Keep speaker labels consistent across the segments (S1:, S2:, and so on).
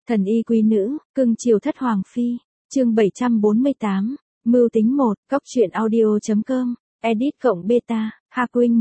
S1: Thần y quý nữ, cưng chiều thất hoàng phi. Chương 748. Mưu tính 1, Cóc truyện audio.com. Edit cộng beta, Hakwing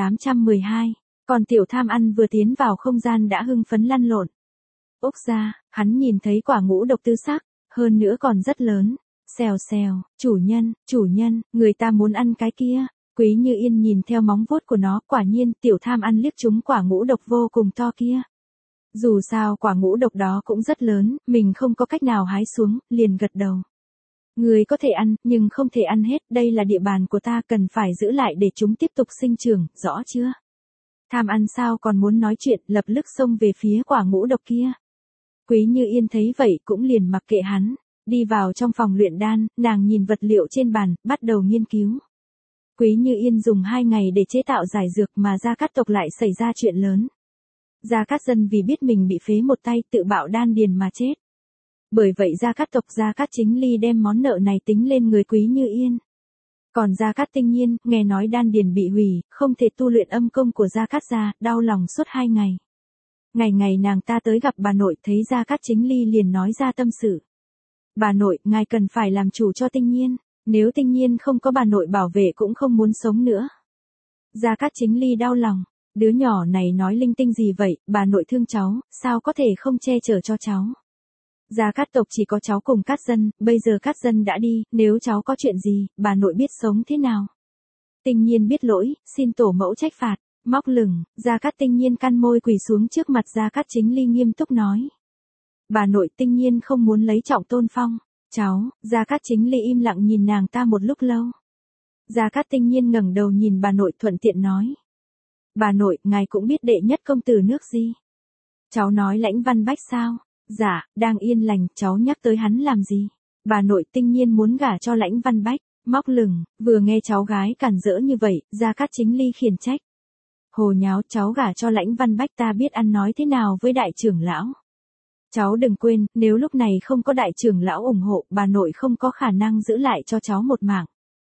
S1: 1812. Còn tiểu tham ăn vừa tiến vào không gian đã hưng phấn lăn lộn. Úc ra, hắn nhìn thấy quả ngũ độc tứ sắc, hơn nữa còn rất lớn. Xèo xèo, chủ nhân, người ta muốn ăn cái kia. Quý Như Yên nhìn theo móng vuốt của nó, quả nhiên tiểu tham ăn liếc trúng quả ngũ độc vô cùng to kia. Dù sao quả ngũ độc đó cũng rất lớn, mình không có cách nào hái xuống, liền gật đầu. Người có thể ăn, nhưng không thể ăn hết, đây là địa bàn của ta, cần phải giữ lại để chúng tiếp tục sinh trưởng, rõ chưa? Tham ăn sao còn muốn nói chuyện, lập tức xông về phía quả ngũ độc kia. Quý Như Yên thấy vậy cũng liền mặc kệ hắn, đi vào trong phòng luyện đan, nàng nhìn vật liệu trên bàn, bắt đầu nghiên cứu. Quý Như Yên dùng 2 ngày để chế tạo giải dược mà Gia Cát tộc lại xảy ra chuyện lớn. Gia Cát dân vì biết mình bị phế một tay tự bạo đan điền mà chết. Bởi vậy Gia Cát tộc Gia Cát Chính Ly đem món nợ này tính lên người Quý Như Yên. Còn Gia Cát Tinh Nhiên, nghe nói đan điền bị hủy, không thể tu luyện âm công của Gia Cát gia, đau lòng suốt 2 ngày. Ngày nàng ta tới gặp bà nội, thấy Gia Cát Chính Ly liền nói ra tâm sự. Bà nội, ngài cần phải làm chủ cho Tinh Nhiên, nếu Tinh Nhiên không có bà nội bảo vệ cũng không muốn sống nữa. Gia Cát Chính Ly đau lòng, đứa nhỏ này nói linh tinh gì vậy, bà nội thương cháu, sao có thể không che chở cho cháu. Gia Cát tộc chỉ có cháu cùng Cát dân, bây giờ Cát dân đã đi, nếu cháu có chuyện gì, bà nội biết sống thế nào. Tinh Nhiên biết lỗi, xin tổ mẫu trách phạt, móc lửng, Gia Cát Tinh Nhiên căn môi quỳ xuống trước mặt Gia Cát Chính Ly nghiêm túc nói. Bà nội, Tinh Nhiên không muốn lấy trọng tôn phong, cháu, Gia Cát Chính Ly im lặng nhìn nàng ta một lúc lâu. Gia Cát Tinh Nhiên ngẩng đầu nhìn bà nội thuận tiện nói. Bà nội, ngài cũng biết đệ nhất công tử nước gì. Cháu nói Lãnh Văn Bách sao? Dạ, đang yên lành, cháu nhắc tới hắn làm gì? Bà nội, Tinh Nhiên muốn gả cho Lãnh Văn Bách, móc lửng, vừa nghe cháu gái cản rỡ như vậy, Gia Cát Chính Ly khiển trách. Hồ nháo, cháu gả cho Lãnh Văn Bách ta biết ăn nói thế nào với đại trưởng lão. Cháu đừng quên, nếu lúc này không có đại trưởng lão ủng hộ, bà nội không có khả năng giữ lại cho cháu một mạng.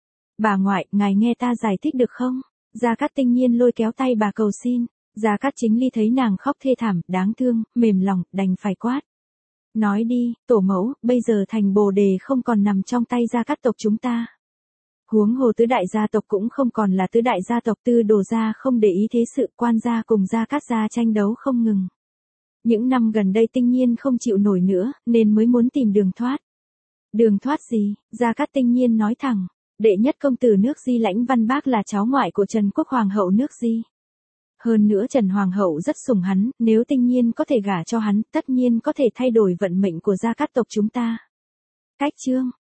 S1: Bà ngoại, ngài nghe ta giải thích được không? Gia Cát Tinh Nhiên lôi kéo tay bà cầu xin. Gia Cát Chính Ly thấy nàng khóc thê thảm, đáng thương, mềm lòng, đành phải quát. Nói đi, tổ mẫu, bây giờ thành Bồ Đề không còn nằm trong tay Gia Cát tộc chúng ta. Huống hồ tứ đại gia tộc cũng không còn là tứ đại gia tộc, Tư Đồ gia không để ý thế sự, Quan gia cùng Gia Cát gia tranh đấu không ngừng. Những năm gần đây Tinh Nhiên không chịu nổi nữa, nên mới muốn tìm đường thoát. Đường thoát gì? Gia Cát Tinh Nhiên nói thẳng. Đệ nhất công tử nước Di Lãnh Văn Bác là cháu ngoại của Trần Quốc Hoàng hậu nước Di. Hơn nữa Trần Hoàng hậu rất sủng hắn, nếu Tinh Nhiên có thể gả cho hắn, tất nhiên có thể thay đổi vận mệnh của Gia Cát tộc chúng ta. Cách chương,